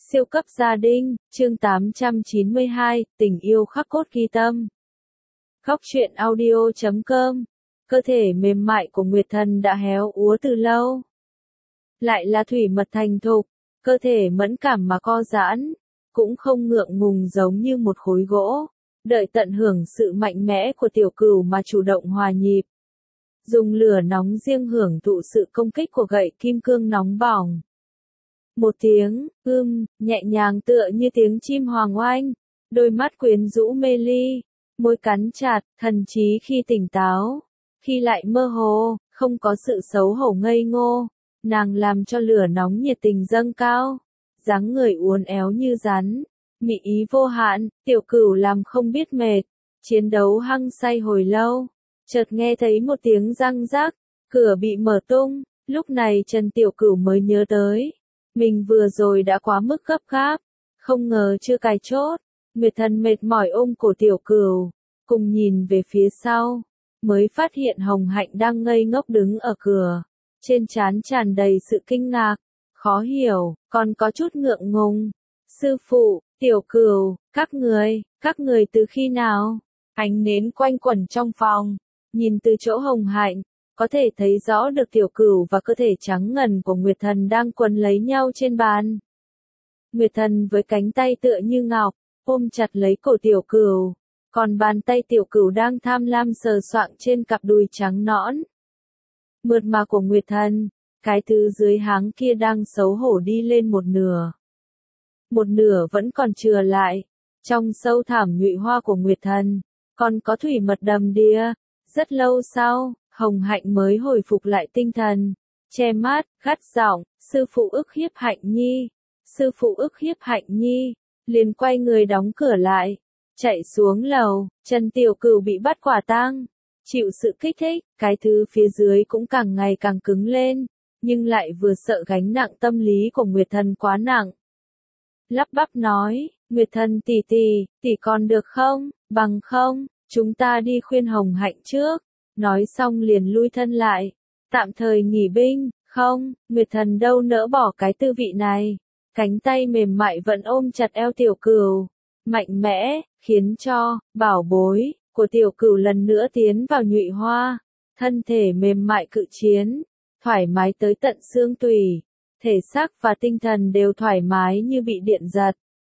Siêu cấp gia đình, chương 892, tình yêu khắc cốt ghi tâm. Khóc chuyện audio.com. Cơ thể mềm mại của Nguyệt Thần đã héo úa từ lâu. Lại là thủy mật thành thục, cơ thể mẫn cảm mà co giãn, cũng không ngượng ngùng giống như một khối gỗ, đợi tận hưởng sự mạnh mẽ của tiểu cửu mà chủ động hòa nhịp. Dùng lửa nóng riêng hưởng thụ sự công kích của gậy kim cương nóng bỏng. Một tiếng, nhẹ nhàng tựa như tiếng chim hoàng oanh, đôi mắt quyến rũ mê ly, môi cắn chặt, thần trí khi tỉnh táo, khi lại mơ hồ, không có sự xấu hổ ngây ngô, nàng làm cho lửa nóng nhiệt tình dâng cao, dáng người uốn éo như rắn, mị ý vô hạn, tiểu cửu làm không biết mệt, chiến đấu hăng say hồi lâu, chợt nghe thấy một tiếng răng rắc, cửa bị mở tung, lúc này Trần Tiểu Cửu mới nhớ tới. Mình vừa rồi đã quá mức gấp gáp, không ngờ chưa cài chốt. Nguyệt Thần mệt mỏi ôm cổ Tiểu Cửu, cùng nhìn về phía sau, mới phát hiện Hồng Hạnh đang ngây ngốc đứng ở cửa, trên trán tràn đầy sự kinh ngạc, khó hiểu, còn có chút ngượng ngùng. Sư phụ, Tiểu Cửu, các người từ khi nào? Ánh nến quanh quẩn trong phòng, nhìn từ chỗ Hồng Hạnh, có thể thấy rõ được Tiểu Cửu và cơ thể trắng ngần của Nguyệt Thần đang quấn lấy nhau trên bàn. Nguyệt Thần với cánh tay tựa như ngọc, ôm chặt lấy cổ Tiểu Cửu, còn bàn tay Tiểu Cửu đang tham lam sờ soạng trên cặp đùi trắng nõn. Mượt mà của Nguyệt Thần, cái thứ dưới háng kia đang xấu hổ đi lên một nửa. Một nửa vẫn còn chừa lại, trong sâu thẳm nhụy hoa của Nguyệt Thần, còn có thủy mật đầm đìa. Rất lâu sau, Hồng Hạnh mới hồi phục lại tinh thần, che mắt, gắt giọng, sư phụ ức hiếp Hạnh Nhi, sư phụ ức hiếp Hạnh Nhi, liền quay người đóng cửa lại, chạy xuống lầu. Trần Tiểu Cửu bị bắt quả tang, chịu sự kích thích, cái thứ phía dưới cũng càng ngày càng cứng lên, nhưng lại vừa sợ gánh nặng tâm lý của Nguyệt Thần quá nặng. Lắp bắp nói, Nguyệt Thần tỷ còn được không, bằng không, chúng ta đi khuyên Hồng Hạnh trước. Nói xong liền lui thân lại, tạm thời nghỉ binh, không, Nguyệt Thần đâu nỡ bỏ cái tư vị này, cánh tay mềm mại vẫn ôm chặt eo Tiểu Cửu, mạnh mẽ, khiến cho, bảo bối, của Tiểu Cửu lần nữa tiến vào nhụy hoa, thân thể mềm mại cự chiến, thoải mái tới tận xương tủy, thể xác và tinh thần đều thoải mái như bị điện giật.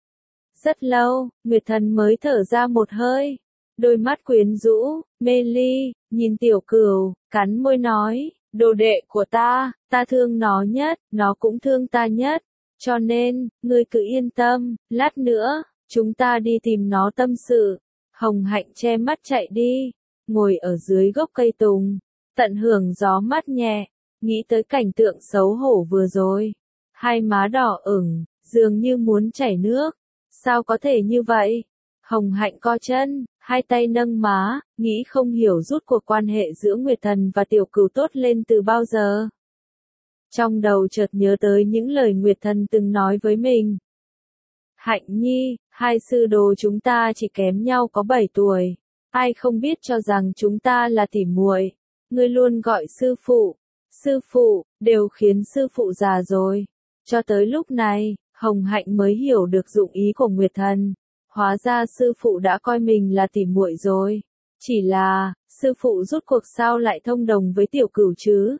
Rất lâu, Nguyệt Thần mới thở ra một hơi. Đôi mắt quyến rũ, mê ly, nhìn Tiểu Cửu, cắn môi nói, đồ đệ của ta thương nó nhất, nó cũng thương ta nhất, cho nên, ngươi cứ yên tâm, lát nữa, chúng ta đi tìm nó tâm sự. Hồng Hạnh che mắt chạy đi, ngồi ở dưới gốc cây tùng, tận hưởng gió mát nhẹ, nghĩ tới cảnh tượng xấu hổ vừa rồi. Hai má đỏ ửng, dường như muốn chảy nước, sao có thể như vậy? Hồng Hạnh co chân, hai tay nâng má, nghĩ không hiểu rút cuộc quan hệ giữa Nguyệt Thần và Tiểu Cửu tốt lên từ bao giờ. Trong đầu chợt nhớ tới những lời Nguyệt Thần từng nói với mình. Hạnh Nhi, hai sư đồ chúng ta chỉ kém nhau có 7 tuổi, ai không biết cho rằng chúng ta là tỉ muội. Ngươi luôn gọi sư phụ, đều khiến sư phụ già rồi. Cho tới lúc này, Hồng Hạnh mới hiểu được dụng ý của Nguyệt Thần. Hóa ra sư phụ đã coi mình là tỉ muội rồi. Chỉ là, sư phụ rốt cuộc sao lại thông đồng với Tiểu Cửu chứ?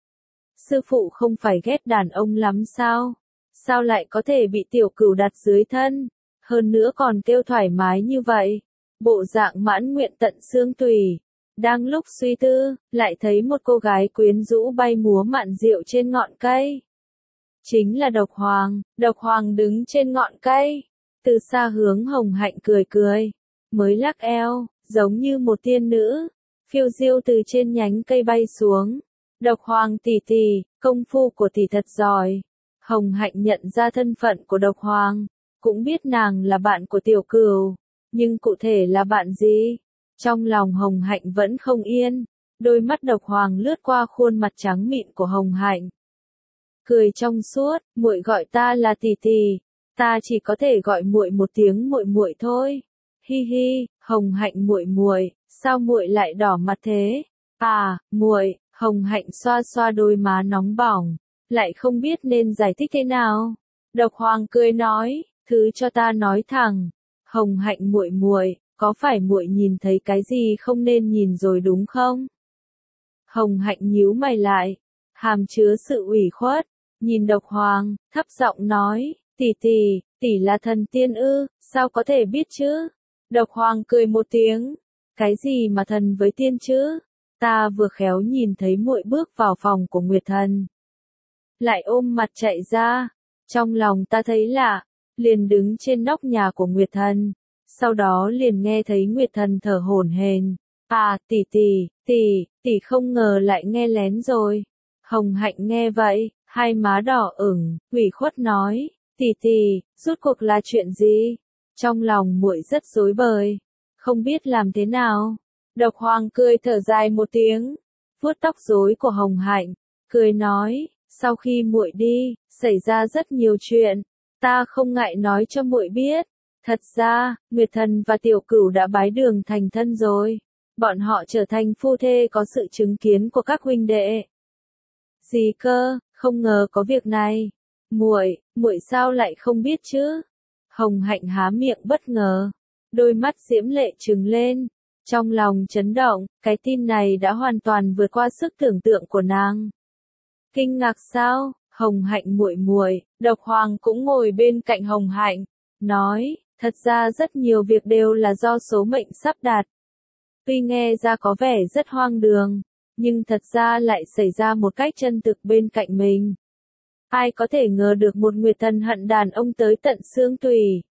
Sư phụ không phải ghét đàn ông lắm sao? Sao lại có thể bị Tiểu Cửu đặt dưới thân? Hơn nữa còn kêu thoải mái như vậy. Bộ dạng mãn nguyện tận xương tủy. Đang lúc suy tư, lại thấy một cô gái quyến rũ bay múa mạn diệu trên ngọn cây. Chính là Độc Hoàng đứng trên ngọn cây. Từ xa hướng Hồng Hạnh cười, mới lắc eo, giống như một tiên nữ, phiêu diêu từ trên nhánh cây bay xuống. Độc Hoàng tỷ, công phu của tỷ thật giỏi. Hồng Hạnh nhận ra thân phận của Độc Hoàng, cũng biết nàng là bạn của Tiểu Cửu, nhưng cụ thể là bạn gì? Trong lòng Hồng Hạnh vẫn không yên, đôi mắt Độc Hoàng lướt qua khuôn mặt trắng mịn của Hồng Hạnh. Cười trong suốt, muội gọi ta là tỷ. Ta chỉ có thể gọi muội một tiếng muội thôi. Hi hi, Hồng Hạnh muội, sao muội lại đỏ mặt thế? À, muội, Hồng Hạnh xoa xoa đôi má nóng bỏng, lại không biết nên giải thích thế nào. Độc Hoàng cười nói, thứ cho ta nói thẳng, Hồng Hạnh muội muội, có phải muội nhìn thấy cái gì không nên nhìn rồi đúng không? Hồng Hạnh nhíu mày lại, hàm chứa sự ủy khuất, nhìn Độc Hoàng, thấp giọng nói, tỷ là thần tiên ư, sao có thể biết chứ? Độc Hoàng cười một tiếng, cái gì mà thần với tiên chứ? Ta vừa khéo nhìn thấy muội bước vào phòng của Nguyệt Thần, lại ôm mặt chạy ra, trong lòng ta thấy lạ, liền đứng trên nóc nhà của Nguyệt Thần, sau đó liền nghe thấy Nguyệt Thần thở hổn hển. À, tỷ không ngờ lại nghe lén rồi. Hồng Hạnh nghe vậy, hai má đỏ ửng, ủy khuất nói, tỷ, rốt cuộc là chuyện gì? Trong lòng muội rất rối bời, không biết làm thế nào. Độc Hoàng cười thở dài một tiếng, vuốt tóc rối của Hồng Hạnh, cười nói, sau khi muội đi, xảy ra rất nhiều chuyện, ta không ngại nói cho muội biết. Thật ra, Nguyệt Thần và Tiểu Cửu đã bái đường thành thân rồi. Bọn họ trở thành phu thê có sự chứng kiến của các huynh đệ. Gì cơ, không ngờ có việc này. Muội sao lại không biết chứ? Hồng Hạnh há miệng bất ngờ, đôi mắt diễm lệ trừng lên, trong lòng chấn động, cái tin này đã hoàn toàn vượt qua sức tưởng tượng của nàng. Kinh ngạc sao? Hồng Hạnh muội, Độc Hoàng cũng ngồi bên cạnh Hồng Hạnh, nói, thật ra rất nhiều việc đều là do số mệnh sắp đặt. Tuy nghe ra có vẻ rất hoang đường, nhưng thật ra lại xảy ra một cách chân thực bên cạnh mình. Ai có thể ngờ được một Nguyệt Thần hận đàn ông tới tận xương tủy.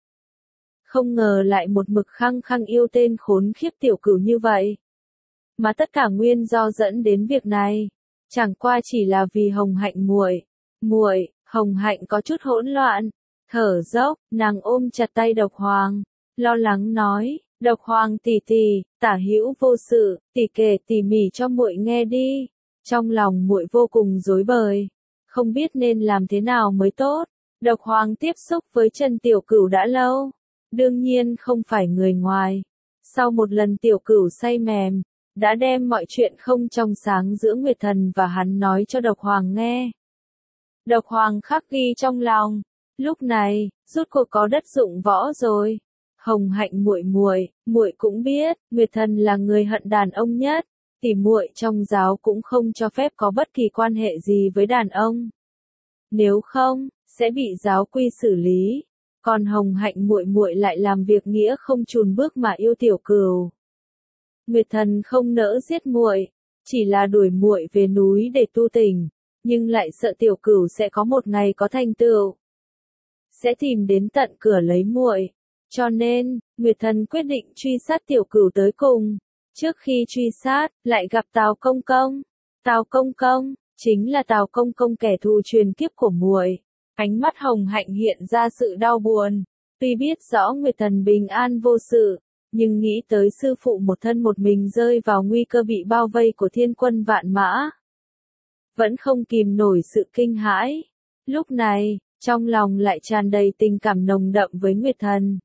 Không ngờ lại một mực khăng khăng yêu tên khốn khiếp Tiểu Cửu như vậy. Mà tất cả nguyên do dẫn đến việc này, chẳng qua chỉ là vì Hồng Hạnh muội, Hồng Hạnh có chút hỗn loạn, thở dốc, nàng ôm chặt tay Độc Hoàng, lo lắng nói, Độc Hoàng tỷ, tả hữu vô sự, tỷ kể tỉ mỉ cho muội nghe đi. Trong lòng muội vô cùng rối bời, không biết nên làm thế nào mới tốt. Độc Hoàng tiếp xúc với Trần Tiểu Cửu đã lâu, đương nhiên không phải người ngoài. Sau một lần Tiểu Cửu say mềm, đã đem mọi chuyện không trong sáng giữa Nguyệt Thần và hắn nói cho Độc Hoàng nghe. Độc Hoàng khắc ghi trong lòng, lúc này, rốt cuộc có đất dụng võ rồi. Hồng Hạnh muội cũng biết, Nguyệt Thần là người hận đàn ông nhất, tỷ muội trong giáo cũng không cho phép có bất kỳ quan hệ gì với đàn ông. Nếu không, sẽ bị giáo quy xử lý. Còn Hồng Hạnh muội lại làm việc nghĩa không chùn bước mà yêu Tiểu Cửu. Nguyệt Thần không nỡ giết muội, chỉ là đuổi muội về núi để tu tình, nhưng lại sợ Tiểu Cửu sẽ có một ngày có thành tựu, sẽ tìm đến tận cửa lấy muội. Cho nên, Nguyệt Thần quyết định truy sát Tiểu Cửu tới cùng. Trước khi truy sát, lại gặp Tào Công Công. Tào Công Công, chính là Tào Công Công kẻ thù truyền kiếp của muội. Ánh mắt Hồng Hạnh hiện ra sự đau buồn. Tuy biết rõ Nguyệt Thần bình an vô sự, nhưng nghĩ tới sư phụ một thân một mình rơi vào nguy cơ bị bao vây của thiên quân vạn mã, vẫn không kìm nổi sự kinh hãi. Lúc này, trong lòng lại tràn đầy tình cảm nồng đậm với Nguyệt Thần.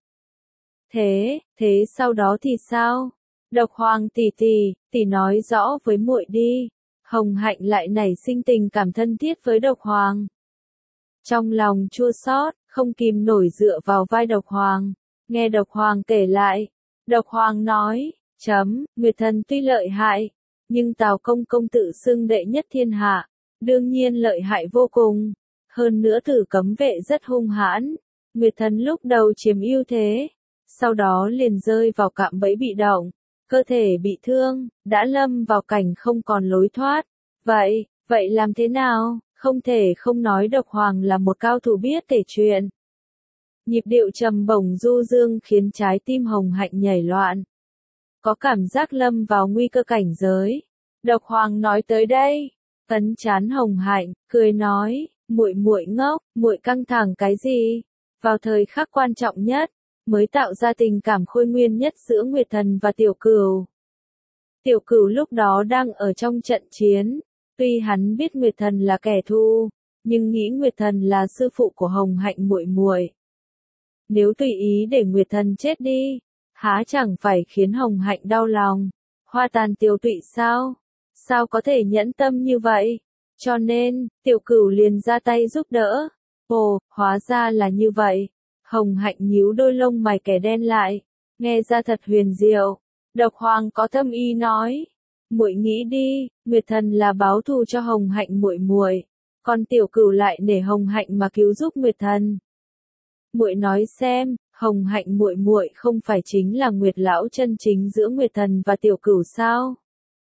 Thế sau đó thì sao? Độc Hoàng tỷ nói rõ với muội đi. Hồng Hạnh lại nảy sinh tình cảm thân thiết với Độc Hoàng. Trong lòng chua xót, không kìm nổi dựa vào vai Độc Hoàng, nghe Độc Hoàng kể lại. Độc Hoàng nói, Nguyệt Thần tuy lợi hại, nhưng Tào Công Công tự xưng đệ nhất thiên hạ, đương nhiên lợi hại vô cùng. Hơn nữa Tử Cấm Vệ rất hung hãn, Nguyệt Thần lúc đầu chiếm ưu thế, sau đó liền rơi vào cạm bẫy bị động, cơ thể bị thương, đã lâm vào cảnh không còn lối thoát. Vậy làm thế nào? Không thể không nói Độc Hoàng là một cao thủ biết kể chuyện. Nhịp điệu trầm bổng du dương khiến trái tim Hồng Hạnh nhảy loạn, có cảm giác lâm vào nguy cơ cảnh giới. Độc Hoàng nói tới đây, ấn trán Hồng Hạnh, cười nói, muội ngốc, muội căng thẳng cái gì? Vào thời khắc quan trọng nhất, mới tạo ra tình cảm khôi nguyên nhất giữa Nguyệt Thần và Tiểu Cửu. Tiểu Cửu lúc đó đang ở trong trận chiến, tuy hắn biết Nguyệt Thần là kẻ thù, nhưng nghĩ Nguyệt Thần là sư phụ của Hồng Hạnh muội. Nếu tùy ý để Nguyệt Thần chết đi, há chẳng phải khiến Hồng Hạnh đau lòng, hoa tàn tiêu tụy sao? Sao có thể nhẫn tâm như vậy? Cho nên, Tiểu Cửu liền ra tay giúp đỡ, Ồ, hóa ra là như vậy. Hồng Hạnh nhíu đôi lông mày kẻ đen lại, nghe ra thật huyền diệu. Độc Hoàng có thâm ý nói, muội nghĩ đi, Nguyệt Thần là báo thù cho Hồng Hạnh muội muội, còn Tiểu Cửu lại nể Hồng Hạnh mà cứu giúp Nguyệt Thần. Muội nói xem, Hồng Hạnh muội muội không phải chính là Nguyệt lão chân chính giữa Nguyệt Thần và Tiểu Cửu sao?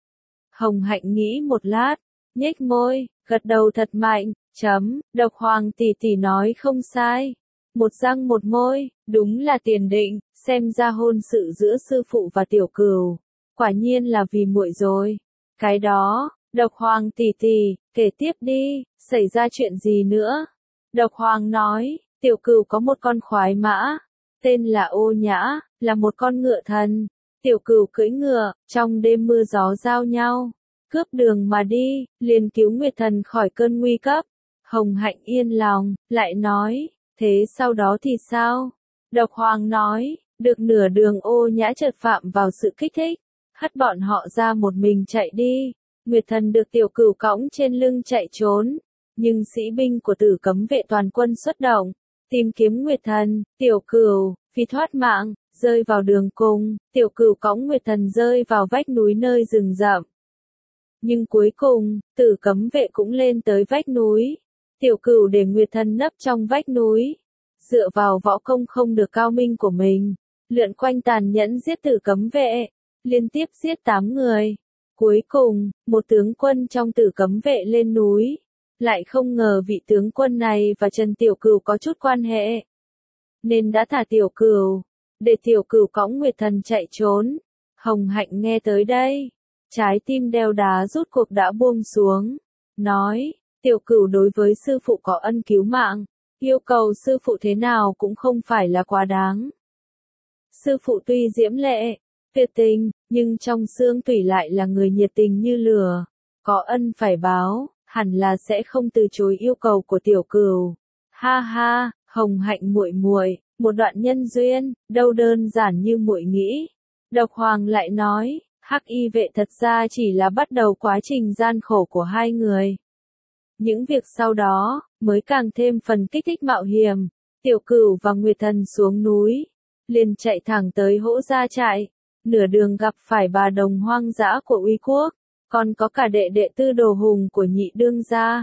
Hồng Hạnh nghĩ một lát, nhếch môi, gật đầu thật mạnh, Độc Hoàng tỷ tỷ nói không sai. Một răng một môi, đúng là tiền định, xem ra hôn sự giữa sư phụ và Tiểu Cửu, quả nhiên là vì muội rồi. Cái đó, Độc Hoàng tỷ tỷ, kể tiếp đi, xảy ra chuyện gì nữa? Độc Hoàng nói, Tiểu Cửu có một con khoái mã, tên là Ô Nhã, là một con ngựa thần. Tiểu Cửu cưỡi ngựa, trong đêm mưa gió giao nhau, cướp đường mà đi, liền cứu Nguyệt Thần khỏi cơn nguy cấp. Hồng Hạnh yên lòng, lại nói, thế sau đó thì sao? Độc Hoàng nói, được nửa đường Ô Nhã chợt phạm vào sự kích thích, hất bọn họ ra một mình chạy đi. Nguyệt Thần được Tiểu Cửu cõng trên lưng chạy trốn, nhưng sĩ binh của Tử Cấm Vệ toàn quân xuất động, tìm kiếm Nguyệt Thần. Tiểu Cửu vì thoát mạng, rơi vào đường cùng, Tiểu Cửu cõng Nguyệt Thần rơi vào vách núi nơi rừng rậm. Nhưng cuối cùng, Tử Cấm Vệ cũng lên tới vách núi. Tiểu Cửu để Nguyệt Thần nấp trong vách núi, dựa vào võ công không được cao minh của mình, lượn quanh tàn nhẫn giết Tử Cấm Vệ, liên tiếp giết 8 người. Cuối cùng, một tướng quân trong Tử Cấm Vệ lên núi, lại không ngờ vị tướng quân này và Trần Tiểu Cửu có chút quan hệ, nên đã thả Tiểu Cửu, để Tiểu Cửu cõng Nguyệt Thần chạy trốn. Hồng Hạnh nghe tới đây, trái tim đeo đá rút cuộc đã buông xuống, nói, Tiểu Cửu đối với sư phụ có ân cứu mạng, yêu cầu sư phụ thế nào cũng không phải là quá đáng. Sư phụ tuy diễm lệ, tuyệt tình, nhưng trong xương tủy lại là người nhiệt tình như lửa, có ân phải báo, hẳn là sẽ không từ chối yêu cầu của Tiểu Cửu. Ha ha, Hồng Hạnh muội muội, một đoạn nhân duyên, đâu đơn giản như muội nghĩ. Độc Hoàng lại nói, Hắc Y Vệ thật ra chỉ là bắt đầu quá trình gian khổ của hai người. Những việc sau đó, mới càng thêm phần kích thích mạo hiểm. Tiểu Cửu và Nguyệt Thần xuống núi, liền chạy thẳng tới Hỗ Gia trại. Nửa đường gặp phải bà đồng hoang dã của Uy Quốc, còn có cả đệ đệ Tư Đồ Hùng của Nhị Đương gia.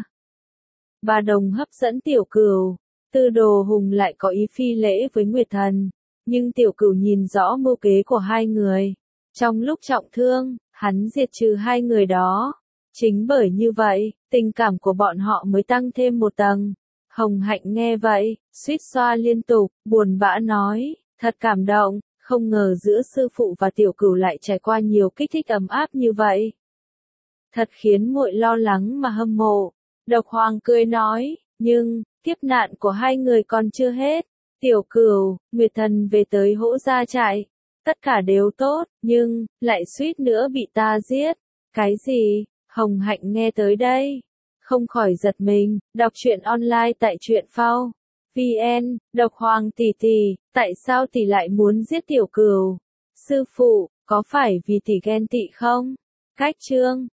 Bà đồng hấp dẫn Tiểu Cửu, Tư Đồ Hùng lại có ý phi lễ với Nguyệt Thần, nhưng Tiểu Cửu nhìn rõ mưu kế của hai người. Trong lúc trọng thương, hắn diệt trừ hai người đó. Chính bởi như vậy, tình cảm của bọn họ mới tăng thêm một tầng. Hồng Hạnh nghe vậy, suýt xoa liên tục, buồn bã nói, thật cảm động, không ngờ giữa sư phụ và Tiểu Cửu lại trải qua nhiều kích thích ấm áp như vậy. Thật khiến muội lo lắng mà hâm mộ. Độc Hoàng cười nói, nhưng, kiếp nạn của hai người còn chưa hết. Tiểu Cửu, Nguyệt Thần về tới Hỗ Gia trại, tất cả đều tốt, nhưng, lại suýt nữa bị ta giết. Cái gì? Hồng Hạnh nghe tới đây, không khỏi giật mình. Đọc truyện online tại truyện phao VN. Độc Hoàng tỷ tỷ, tại sao tỷ lại muốn giết Tiểu Cửu? Sư phụ, có phải vì tỷ ghen tị không? Cách chương